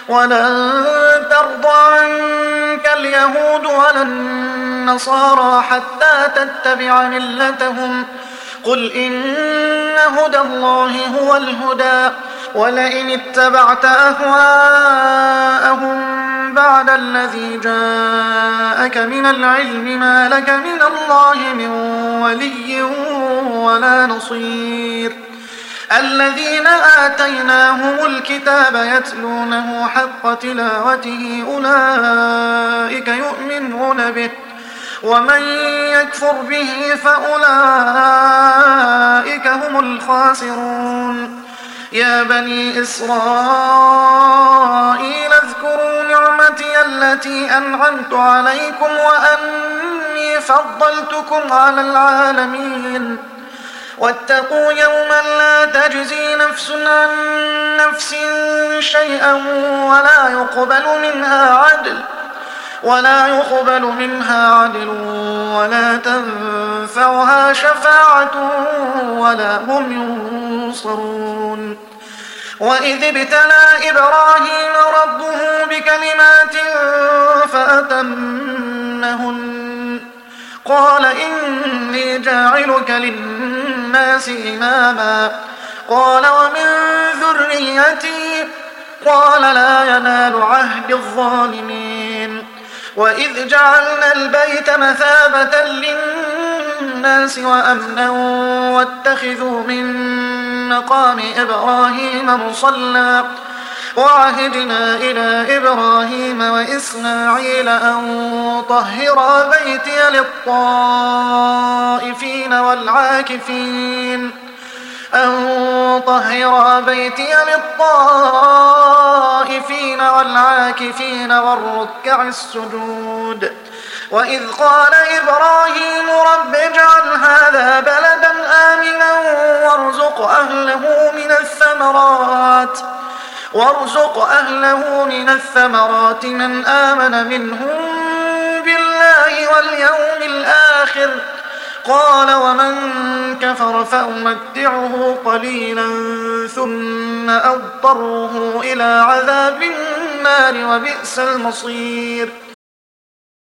ولن ترضى عنك اليهود ولا النصارى حتى تتبع ملتهم. قل إن هدى الله هو الهدى ولئن اتبعت أهواءهم بعد الذي جاءك من العلم ما لك من الله من ولي ولا نصير. الذين آتيناهم الكتاب يتلونه حق تلاوته أولئك يؤمنون به ومن يكفر به فأولئك هم الخاسرون. يا بني إسرائيل اذكروا نعمتي التي أنعمت عليكم وأني فضلتكم على العالمين. واتقوا يوما لا تجزي نفس عن نفس شيئا ولا يقبل منها عدل ولا تنفعها شفاعة ولا هم ينصرون. وإذ ابتلى إبراهيم ربه بكلمات فأتمهن قال إني جاعلك للناس إماما قال ومن ذريتي قال لا ينال عهد الظالمين. وإذ جعلنا البيت مثابة للناس وأمنا واتخذوا من مقام إبراهيم مصلى وعهدنا إلى إبراهيم وإسماعيل أن طهرا بيتي للطائفين والعاكفين والركع السجود. وإذ قال إبراهيم رب اجعل هذا بلدا آمنا وارزق أهله من الثمرات من آمن منهم بالله واليوم الآخر قال ومن كفر فأمتعه قليلا ثم أضطره إلى عذاب النار وبئس المصير.